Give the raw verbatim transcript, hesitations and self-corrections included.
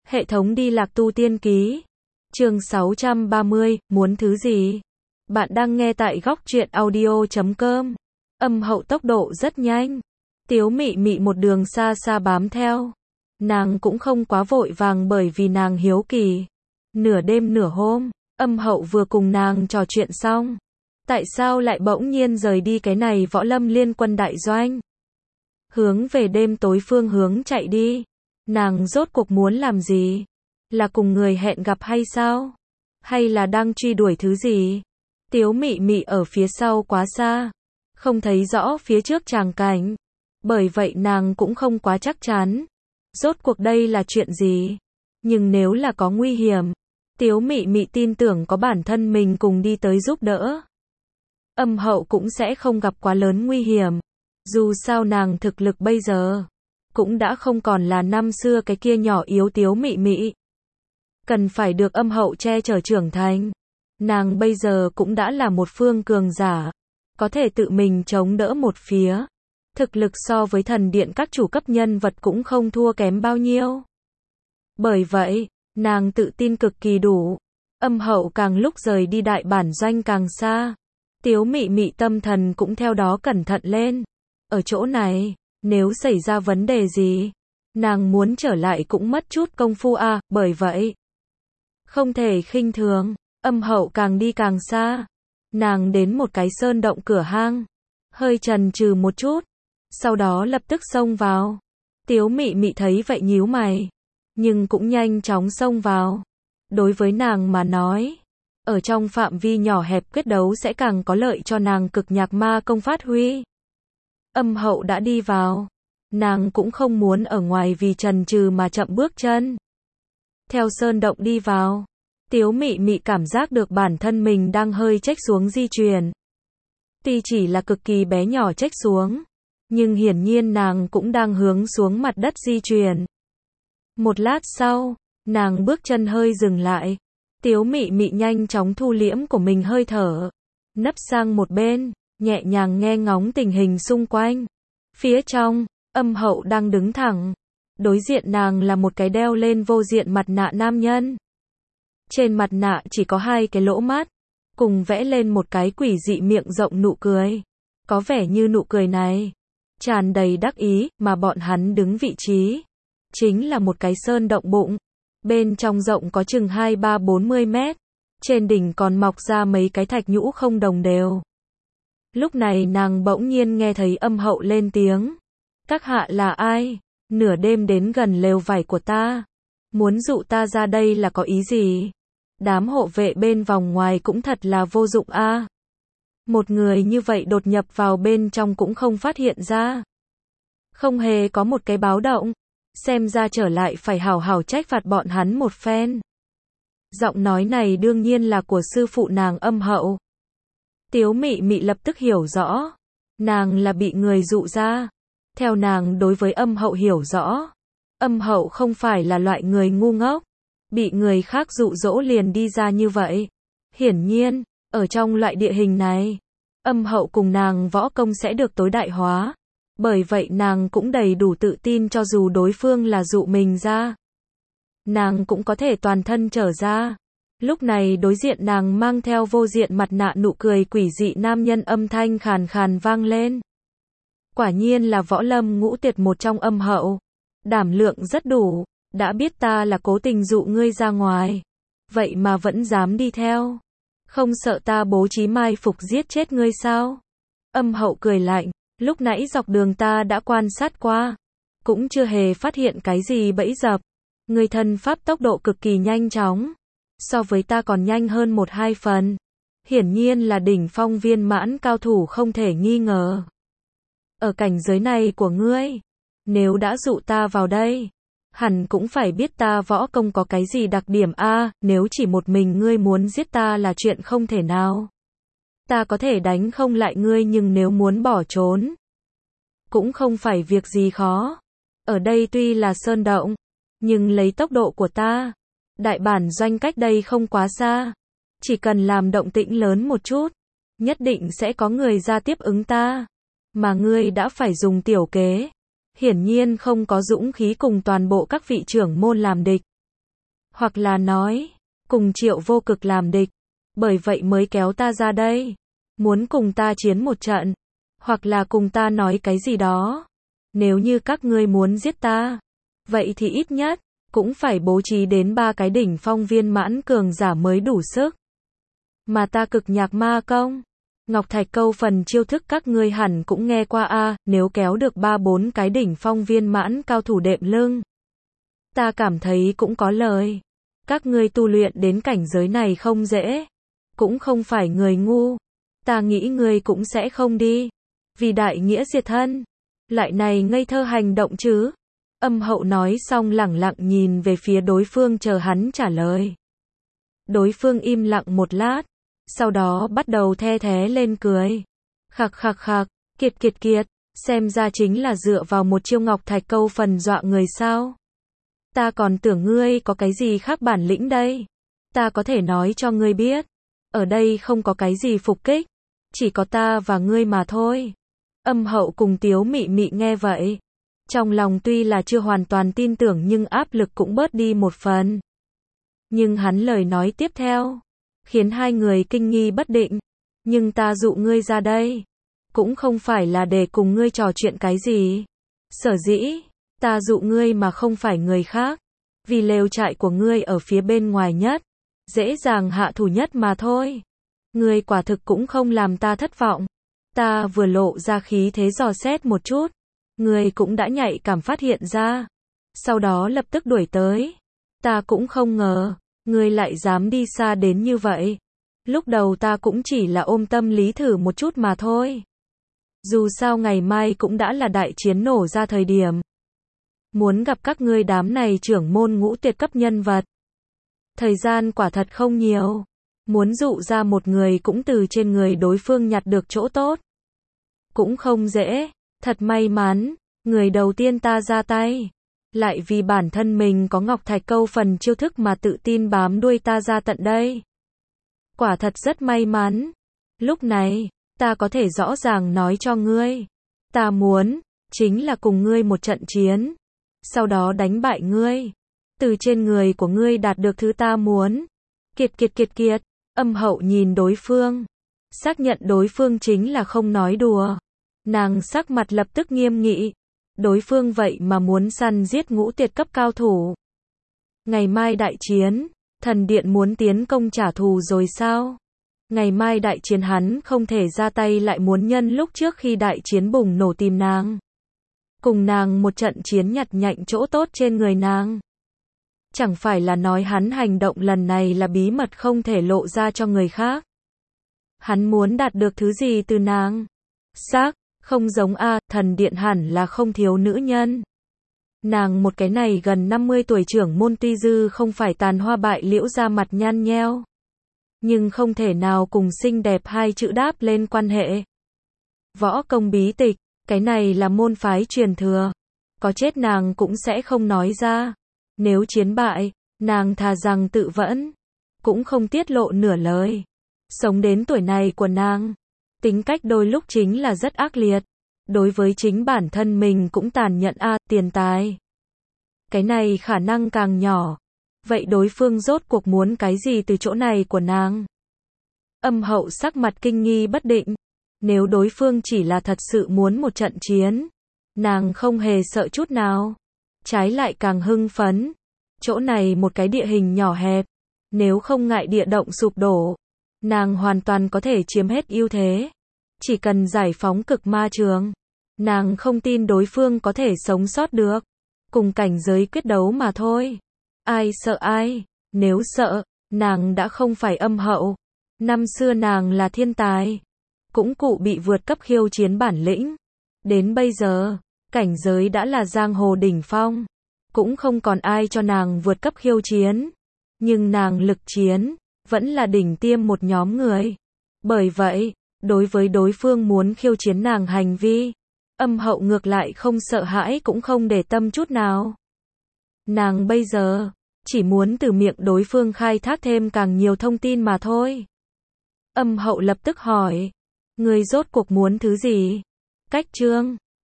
Hệ thống đi lạc tu tiên ký. Chương sáu trăm ba mươi, muốn thứ gì? Bạn đang nghe tại góc truyện audio chấm com. Âm hậu tốc độ rất nhanh. Tiếu Mị Mị một đường xa xa bám theo. Nàng cũng không quá vội vàng bởi vì nàng hiếu kỳ. Nửa đêm nửa hôm, âm hậu vừa cùng nàng trò chuyện xong. Tại sao lại bỗng nhiên rời đi cái này Võ Lâm Liên Quân đại doanh? Hướng về đêm tối phương hướng chạy đi. Nàng rốt cuộc muốn làm gì? Là cùng người hẹn gặp hay sao? Hay là đang truy đuổi thứ gì? Tiếu Mị Mị ở phía sau quá xa, không thấy rõ phía trước tràng cảnh. Bởi vậy nàng cũng không quá chắc chắn. Rốt cuộc đây là chuyện gì? Nhưng nếu là có nguy hiểm, Tiếu Mị Mị tin tưởng có bản thân mình cùng đi tới giúp đỡ. Âm hậu cũng sẽ không gặp quá lớn nguy hiểm. Dù sao nàng thực lực bây giờ cũng đã không còn là năm xưa cái kia nhỏ yếu Tiếu Mị Mị. Cần phải được âm hậu che chở trưởng thành. Nàng bây giờ cũng đã là một phương cường giả, có thể tự mình chống đỡ một phía. Thực lực so với thần điện các chủ cấp nhân vật cũng không thua kém bao nhiêu. Bởi vậy, nàng tự tin cực kỳ đủ. Âm hậu càng lúc rời đi đại bản doanh càng xa. Tiếu Mị Mị tâm thần cũng theo đó cẩn thận lên. Ở chỗ này, nếu xảy ra vấn đề gì, nàng muốn trở lại cũng mất chút công phu à, bởi vậy không thể khinh thường. Âm hậu càng đi càng xa. Nàng đến một cái sơn động cửa hang, hơi chần chừ một chút, sau đó lập tức xông vào. Tiếu Mị Mị thấy vậy nhíu mày, nhưng cũng nhanh chóng xông vào. Đối với nàng mà nói, ở trong phạm vi nhỏ hẹp quyết đấu sẽ càng có lợi cho nàng cực nhạc ma công phát huy. Âm hậu đã đi vào, nàng cũng không muốn ở ngoài vì chần chừ mà chậm bước chân. Theo sơn động đi vào, Tiếu Mị Mị cảm giác được bản thân mình đang hơi chếch xuống di chuyển. Tuy chỉ là cực kỳ bé nhỏ chếch xuống, nhưng hiển nhiên nàng cũng đang hướng xuống mặt đất di chuyển. Một lát sau, nàng bước chân hơi dừng lại. Tiếu Mị Mị nhanh chóng thu liễm của mình hơi thở, nấp sang một bên, nhẹ nhàng nghe ngóng tình hình xung quanh. Phía trong, âm hậu đang đứng thẳng. Đối diện nàng là một cái đeo lên vô diện mặt nạ nam nhân. Trên mặt nạ chỉ có hai cái lỗ mắt, cùng vẽ lên một cái quỷ dị miệng rộng nụ cười. Có vẻ như nụ cười này tràn đầy đắc ý, mà bọn hắn đứng vị trí chính là một cái sơn động bụng. Bên trong rộng có chừng hai ba bốn mươi mét. Trên đỉnh còn mọc ra mấy cái thạch nhũ không đồng đều. Lúc này nàng bỗng nhiên nghe thấy âm hậu lên tiếng. Các hạ là ai? Nửa đêm đến gần lều vải của ta, muốn dụ ta ra đây là có ý gì? Đám hộ vệ bên vòng ngoài cũng thật là vô dụng a. À. Một người như vậy đột nhập vào bên trong cũng không phát hiện ra. Không hề có một cái báo động. Xem ra trở lại phải hảo hảo trách phạt bọn hắn một phen. Giọng nói này đương nhiên là của sư phụ nàng âm hậu. Tiếu Mị Mị lập tức hiểu rõ. Nàng là bị người dụ ra. Theo nàng đối với âm hậu hiểu rõ, âm hậu không phải là loại người ngu ngốc, bị người khác dụ dỗ liền đi ra như vậy. Hiển nhiên, ở trong loại địa hình này, âm hậu cùng nàng võ công sẽ được tối đại hóa. Bởi vậy nàng cũng đầy đủ tự tin cho dù đối phương là dụ mình ra, nàng cũng có thể toàn thân trở ra. Lúc này đối diện nàng mang theo vô diện mặt nạ nụ cười quỷ dị nam nhân âm thanh khàn khàn vang lên. Quả nhiên là võ lâm ngũ tuyệt một trong âm hậu. Đảm lượng rất đủ, đã biết ta là cố tình dụ ngươi ra ngoài. Vậy mà vẫn dám đi theo. Không sợ ta bố trí mai phục giết chết ngươi sao? Âm hậu cười lạnh, lúc nãy dọc đường ta đã quan sát qua. Cũng chưa hề phát hiện cái gì bẫy dập. Ngươi thân pháp tốc độ cực kỳ nhanh chóng. So với ta còn nhanh hơn một hai phần. Hiển nhiên là đỉnh phong viên mãn cao thủ không thể nghi ngờ. Ở cảnh giới này của ngươi, nếu đã dụ ta vào đây, hẳn cũng phải biết ta võ công có cái gì đặc điểm a, à, nếu chỉ một mình ngươi muốn giết ta là chuyện không thể nào. Ta có thể đánh không lại ngươi nhưng nếu muốn bỏ trốn, cũng không phải việc gì khó. Ở đây tuy là sơn động, nhưng lấy tốc độ của ta, đại bản doanh cách đây không quá xa. Chỉ cần làm động tĩnh lớn một chút, nhất định sẽ có người ra tiếp ứng ta. Mà ngươi đã phải dùng tiểu kế. Hiển nhiên không có dũng khí cùng toàn bộ các vị trưởng môn làm địch. Hoặc là nói, cùng Triệu Vô Cực làm địch, bởi vậy mới kéo ta ra đây, muốn cùng ta chiến một trận, hoặc là cùng ta nói cái gì đó. Nếu như các ngươi muốn giết ta, vậy thì ít nhất cũng phải bố trí đến ba cái đỉnh phong viên mãn cường giả mới đủ sức. Mà ta cực nhạc ma công, Ngọc Thạch Câu phần chiêu thức các ngươi hẳn cũng nghe qua a, nếu kéo được ba bốn cái đỉnh phong viên mãn cao thủ đệm lưng, ta cảm thấy cũng có lời. Các ngươi tu luyện đến cảnh giới này không dễ, cũng không phải người ngu. Ta nghĩ ngươi cũng sẽ không đi vì đại nghĩa diệt thân, lại này ngây thơ hành động chứ. Âm Hậu nói xong lẳng lặng nhìn về phía đối phương chờ hắn trả lời. Đối phương im lặng một lát, sau đó bắt đầu the thé lên cười. Khặc khặc khặc, kiệt kiệt kiệt, xem ra chính là dựa vào một chiêu Ngọc Thạch Câu phần dọa người sao. Ta còn tưởng ngươi có cái gì khác bản lĩnh đây. Ta có thể nói cho ngươi biết, ở đây không có cái gì phục kích, chỉ có ta và ngươi mà thôi. Âm Hậu cùng Tiếu Mị Mị nghe vậy, trong lòng tuy là chưa hoàn toàn tin tưởng nhưng áp lực cũng bớt đi một phần. Nhưng hắn lời nói tiếp theo khiến hai người kinh nghi bất định. Nhưng ta dụ ngươi ra đây, cũng không phải là để cùng ngươi trò chuyện cái gì. Sở dĩ, ta dụ ngươi mà không phải người khác, vì lều trại của ngươi ở phía bên ngoài nhất, dễ dàng hạ thủ nhất mà thôi. Ngươi quả thực cũng không làm ta thất vọng. Ta vừa lộ ra khí thế dò xét một chút, ngươi cũng đã nhạy cảm phát hiện ra, sau đó lập tức đuổi tới. Ta cũng không ngờ, ngươi lại dám đi xa đến như vậy. Lúc đầu ta cũng chỉ là ôm tâm lý thử một chút mà thôi. Dù sao ngày mai cũng đã là đại chiến nổ ra thời điểm. Muốn gặp các ngươi đám này trưởng môn ngũ tuyệt cấp nhân vật. Thời gian quả thật không nhiều. Muốn dụ ra một người cũng từ trên người đối phương nhặt được chỗ tốt. Cũng không dễ. Thật may mắn, người đầu tiên ta ra tay, lại vì bản thân mình có Ngọc Thạch Câu phần chiêu thức mà tự tin bám đuôi ta ra tận đây. Quả thật rất may mắn. Lúc này, ta có thể rõ ràng nói cho ngươi, ta muốn, chính là cùng ngươi một trận chiến, sau đó đánh bại ngươi, từ trên người của ngươi đạt được thứ ta muốn. Kiệt kiệt kiệt kiệt, Âm Hậu nhìn đối phương, xác nhận đối phương chính là không nói đùa. Nàng sắc mặt lập tức nghiêm nghị. Đối phương vậy mà muốn săn giết ngũ tuyệt cấp cao thủ. Ngày mai đại chiến, thần điện muốn tiến công trả thù rồi sao? Ngày mai đại chiến hắn không thể ra tay lại muốn nhân lúc trước khi đại chiến bùng nổ tìm nàng. Cùng nàng một trận chiến nhặt nhạnh chỗ tốt trên người nàng. Chẳng phải là nói hắn hành động lần này là bí mật không thể lộ ra cho người khác. Hắn muốn đạt được thứ gì từ nàng? Xác, không giống a, thần điện hẳn là không thiếu nữ nhân. Nàng một cái này gần năm mươi tuổi trưởng môn tuy dư không phải tàn hoa bại liễu ra mặt nhăn nheo, nhưng không thể nào cùng xinh đẹp hai chữ đáp lên quan hệ. Võ công bí tịch, cái này là môn phái truyền thừa, có chết nàng cũng sẽ không nói ra. Nếu chiến bại, nàng thà rằng tự vẫn, cũng không tiết lộ nửa lời. Sống đến tuổi này của nàng, tính cách đôi lúc chính là rất ác liệt. Đối với chính bản thân mình cũng tàn nhẫn a, à, tiền tài. Cái này khả năng càng nhỏ. Vậy đối phương rốt cuộc muốn cái gì từ chỗ này của nàng? Âm Hậu sắc mặt kinh nghi bất định. Nếu đối phương chỉ là thật sự muốn một trận chiến, nàng không hề sợ chút nào. Trái lại càng hưng phấn. Chỗ này một cái địa hình nhỏ hẹp. Nếu không ngại địa động sụp đổ, nàng hoàn toàn có thể chiếm hết ưu thế. Chỉ cần giải phóng cực ma trường, nàng không tin đối phương có thể sống sót được. Cùng cảnh giới quyết đấu mà thôi. Ai sợ ai? Nếu sợ, nàng đã không phải Âm Hậu. Năm xưa nàng là thiên tài, cũng cụ bị vượt cấp khiêu chiến bản lĩnh. Đến bây giờ, cảnh giới đã là giang hồ đỉnh phong, cũng không còn ai cho nàng vượt cấp khiêu chiến. Nhưng nàng lực chiến, vẫn là đỉnh tiêm một nhóm người. Bởi vậy, đối với đối phương muốn khiêu chiến nàng hành vi, Âm Hậu ngược lại không sợ hãi cũng không để tâm chút nào. Nàng bây giờ, chỉ muốn từ miệng đối phương khai thác thêm càng nhiều thông tin mà thôi. Âm Hậu lập tức hỏi, người rốt cuộc muốn thứ gì? Cách chương